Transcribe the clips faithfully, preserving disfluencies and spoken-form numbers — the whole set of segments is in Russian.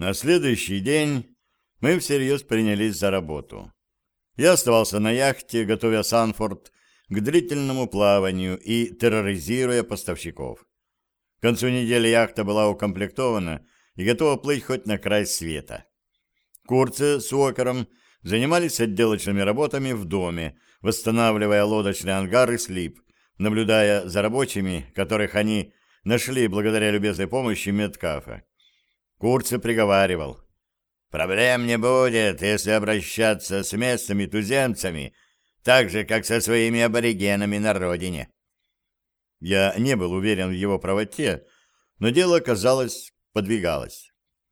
На следующий день мы всерьез принялись за работу. Я оставался на яхте, готовя Санфорд к длительному плаванию и терроризируя поставщиков. К концу недели яхта была укомплектована и готова плыть хоть на край света. Курцы с Уокером занимались отделочными работами в доме, восстанавливая лодочный ангар и слип, наблюдая за рабочими, которых они нашли благодаря любезной помощи Меткафа. Курцы приговаривал: «Проблем не будет, если обращаться с местными туземцами, так же, как со своими аборигенами на родине». Я не был уверен в его правоте, но дело, казалось, подвигалось.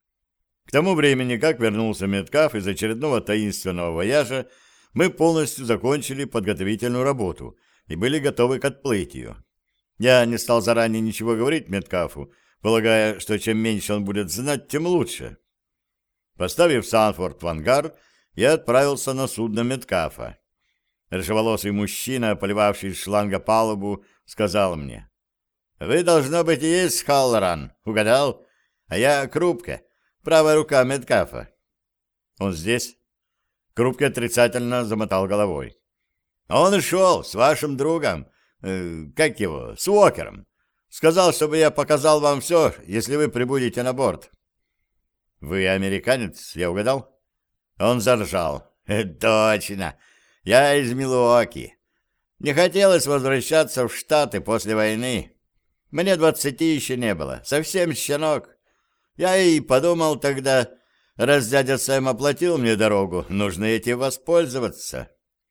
К тому времени, как вернулся Меткаф из очередного таинственного вояжа, мы полностью закончили подготовительную работу и были готовы к отплытию. Я не стал заранее ничего говорить Меткафу, полагая, что чем меньше он будет знать, тем лучше. Поставив Санфорд в ангар, я отправился на судно Меткафа. Рыжеволосый мужчина, поливавший из шланга палубу, сказал мне: «Вы, должно быть, и есть Халлоран, угадал? А я Крупка, правая рука Меткафа». «Он здесь?» Крупка отрицательно замотал головой. «Он ушел с вашим другом, э, как его, с Уокером. Сказал, чтобы я показал вам все, если вы прибудете на борт». «Вы американец, я угадал?» Он заржал. «Точно, я из Милуоки. Не хотелось возвращаться в Штаты после войны. Мне двадцати еще не было, совсем щенок. Я и подумал тогда, раз дядя Сэм оплатил мне дорогу, нужно этим воспользоваться».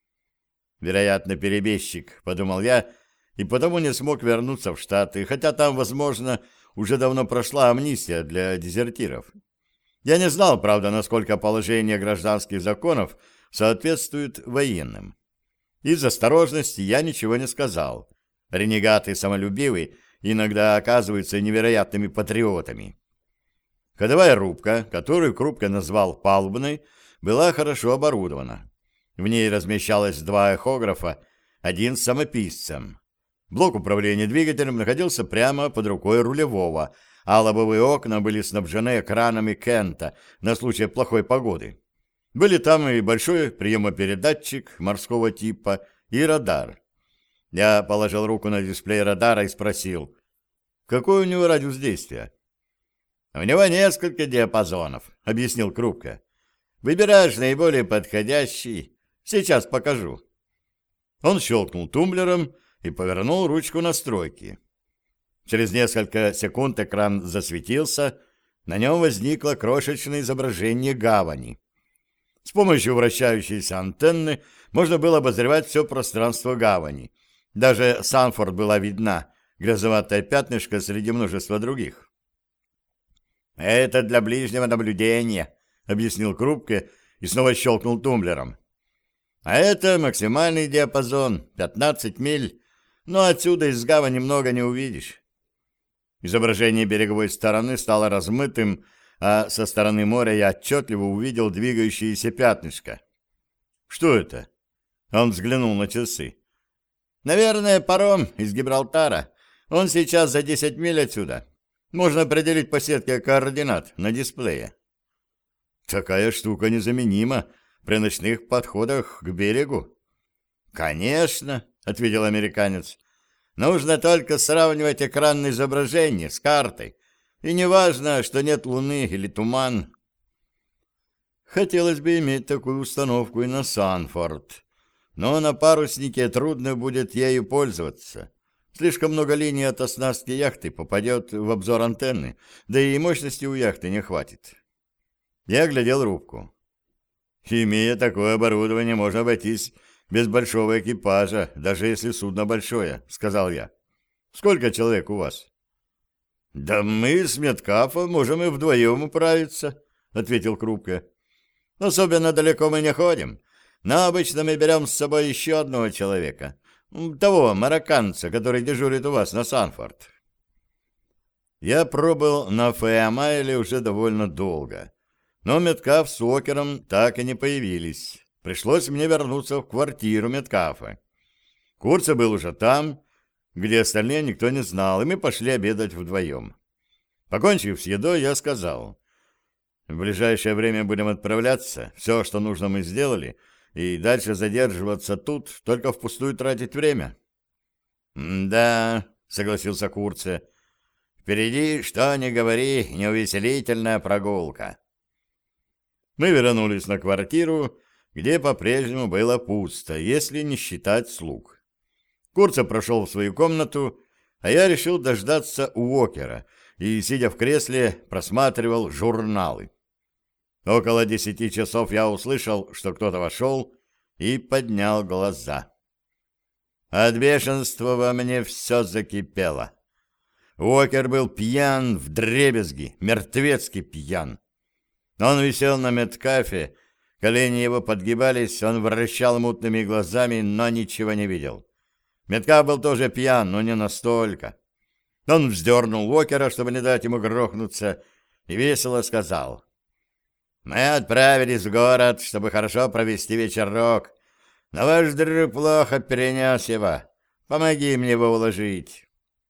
«Вероятно, перебежчик», — подумал я, и потому не смог вернуться в Штаты, хотя там, возможно, уже давно прошла амнистия для дезертиров. Я не знал, правда, насколько положение гражданских законов соответствует военным. Из осторожности я ничего не сказал. Ренегаты самолюбивые иногда оказываются невероятными патриотами. Ходовая рубка, которую Крупка назвал палубной, была хорошо оборудована. В ней размещалось два эхографа, один с самописцем. Блок управления двигателем находился прямо под рукой рулевого, а лобовые окна были снабжены экранами Кента на случай плохой погоды. Были там и большой приемопередатчик морского типа, и радар. Я положил руку на дисплей радара и спросил: «Какой у него радиус действия?» «У него несколько диапазонов», — объяснил Крупка. «Выбираешь наиболее подходящий. Сейчас покажу». Он щелкнул тумблером и повернул ручку настройки. Через несколько секунд экран засветился, на нем возникло крошечное изображение гавани. С помощью вращающейся антенны можно было обозревать все пространство гавани. Даже Санфорд была видна, грязоватое пятнышко среди множества других. «Это для ближнего наблюдения», — объяснил Крупке и снова щелкнул тумблером. «А это максимальный диапазон, пятнадцать миль, но отсюда из гавани много не увидишь». Изображение береговой стороны стало размытым, а со стороны моря я отчетливо увидел двигающееся пятнышко. «Что это?» Он взглянул на часы. «Наверное, паром из Гибралтара. Он сейчас за десять миль отсюда. Можно определить по сетке координат на дисплее». «Такая штука незаменима при ночных подходах к берегу». «Конечно», — ответил американец. «Нужно только сравнивать экранное изображение с картой. И не важно, что нет луны или туман». Хотелось бы иметь такую установку и на Санфорд. Но на паруснике трудно будет ею пользоваться. Слишком много линий от оснастки яхты попадет в обзор антенны, да и мощности у яхты не хватит. Я глядел рубку. Имея такое оборудование, можно обойтись без большого экипажа, даже если судно большое, — сказал я. Сколько человек у вас? — Да мы с Меткафом можем и вдвоем управиться, — ответил Крупка. — Особенно далеко мы не ходим, но обычно мы берем с собой еще одного человека, того марокканца, который дежурит у вас на Санфорд. Я пробыл на Феамайле уже довольно долго, но Меткаф с Уокером так и не появились. Пришлось мне вернуться в квартиру Меткафа. Курца был уже там, где остальные никто не знал, и мы пошли обедать вдвоем. Покончив с едой, я сказал: В ближайшее время будем отправляться. Все, что нужно, мы сделали, и дальше задерживаться тут, только впустую тратить время. — Да, — согласился Курце, — впереди, что ни говори, неувеселительная прогулка. Мы вернулись на квартиру, где по-прежнему было пусто, если не считать слуг. Курце прошел в свою комнату, а я решил дождаться Уокера и, сидя в кресле, просматривал журналы. Около десяти часов я услышал, что кто-то вошел, и поднял глаза. От бешенства во мне все закипело. Уокер был пьян вдребезги, мертвецки пьян. Он висел на медкафе, колени его подгибались, он вращал мутными глазами, но ничего не видел. Медкаф был тоже пьян, но не настолько. Он вздернул Уокера, чтобы не дать ему грохнуться, и весело сказал: «Мы отправились в город, чтобы хорошо провести вечерок, но ваш друг плохо перенес его. Помоги мне его уложить».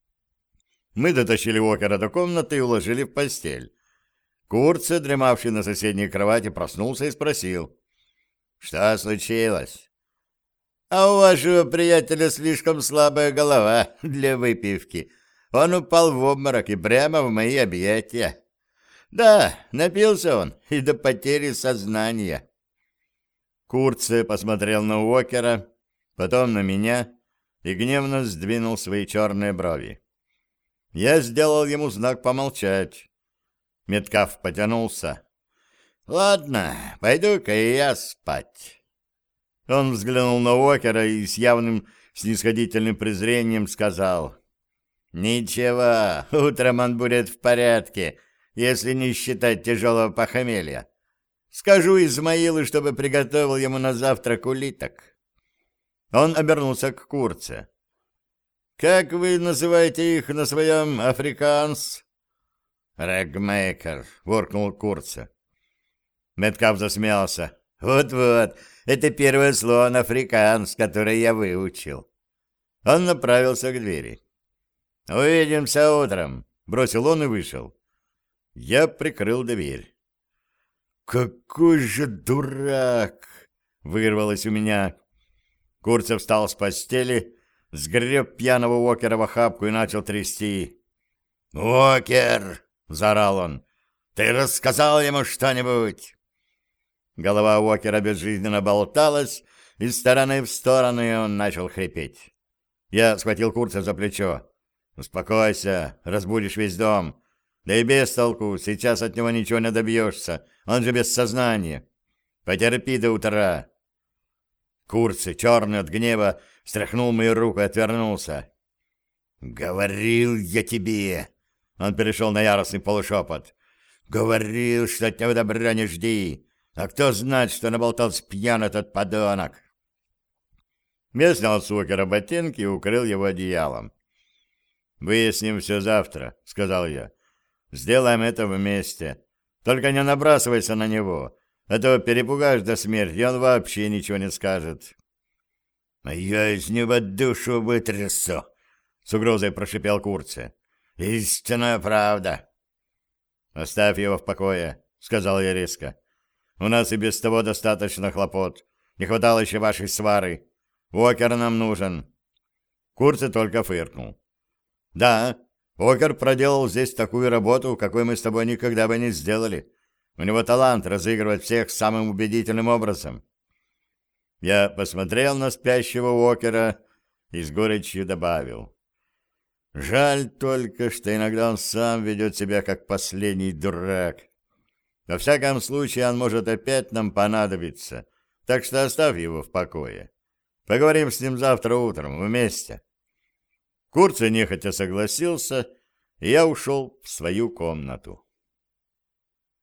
Мы дотащили Уокера до комнаты и уложили в постель. Курце, дремавший на соседней кровати, проснулся и спросил: «Что случилось?» «А у вашего приятеля слишком слабая голова для выпивки. Он упал в обморок и прямо в мои объятия. Да, напился он и до потери сознания». Курце посмотрел на Уокера, потом на меня и гневно сдвинул свои черные брови. Я сделал ему знак помолчать. Меткаф потянулся. «Ладно, пойду-ка и я спать». Он взглянул на Уокера и с явным снисходительным презрением сказал: «Ничего, утром он будет в порядке, если не считать тяжелого похмелья. Скажу Измаилу, чтобы приготовил ему на завтрак улиток». Он обернулся к Курце. «Как вы называете их на своем африканс?» «Рэгмейкер», — воркнул Курце. Меткаф засмеялся. «Вот-вот, это первое слово на африканс, которое я выучил». Он направился к двери. «Увидимся утром», — бросил он и вышел. Я прикрыл дверь. «Какой же дурак!» — вырвалось у меня. Курце встал с постели, сгреб пьяного Уокера в охапку и начал трясти. «Уокер!» — заорал он. «Ты рассказал ему что-нибудь?» Голова Уокера безжизненно болталась из стороны в сторону, и он начал хрипеть. Я схватил Курца за плечо. «Успокойся, разбудишь весь дом. Да и без толку, сейчас от него ничего не добьешься, он же без сознания. Потерпи до утра». Курце, черный от гнева, стряхнул мою руку и отвернулся. «Говорил я тебе!» Он перешел на яростный полушепот. «Говорил, что от него добра не жди. А кто знает, что наболтался пьян этот подонок?» Я снял с Уокера ботинки и укрыл его одеялом. «Выясним все завтра», — сказал я. «Сделаем это вместе. Только не набрасывайся на него. Этого перепугаешь до смерти, и он вообще ничего не скажет». «А я из него душу вытрясу», — с угрозой прошипел Курце. «Истинная правда». «Оставь его в покое», — сказал я резко. «У нас и без того достаточно хлопот. Не хватало еще вашей свары. Уокер нам нужен». Курце только фыркнул. «Да, Уокер проделал здесь такую работу, какой мы с тобой никогда бы не сделали. У него талант разыгрывать всех самым убедительным образом». Я посмотрел на спящего Уокера и с горечью добавил: «Жаль только, что иногда он сам ведет себя как последний дурак. Во всяком случае, он может опять нам понадобиться, так что оставь его в покое. Поговорим с ним завтра утром вместе». Курце нехотя согласился, и я ушел в свою комнату.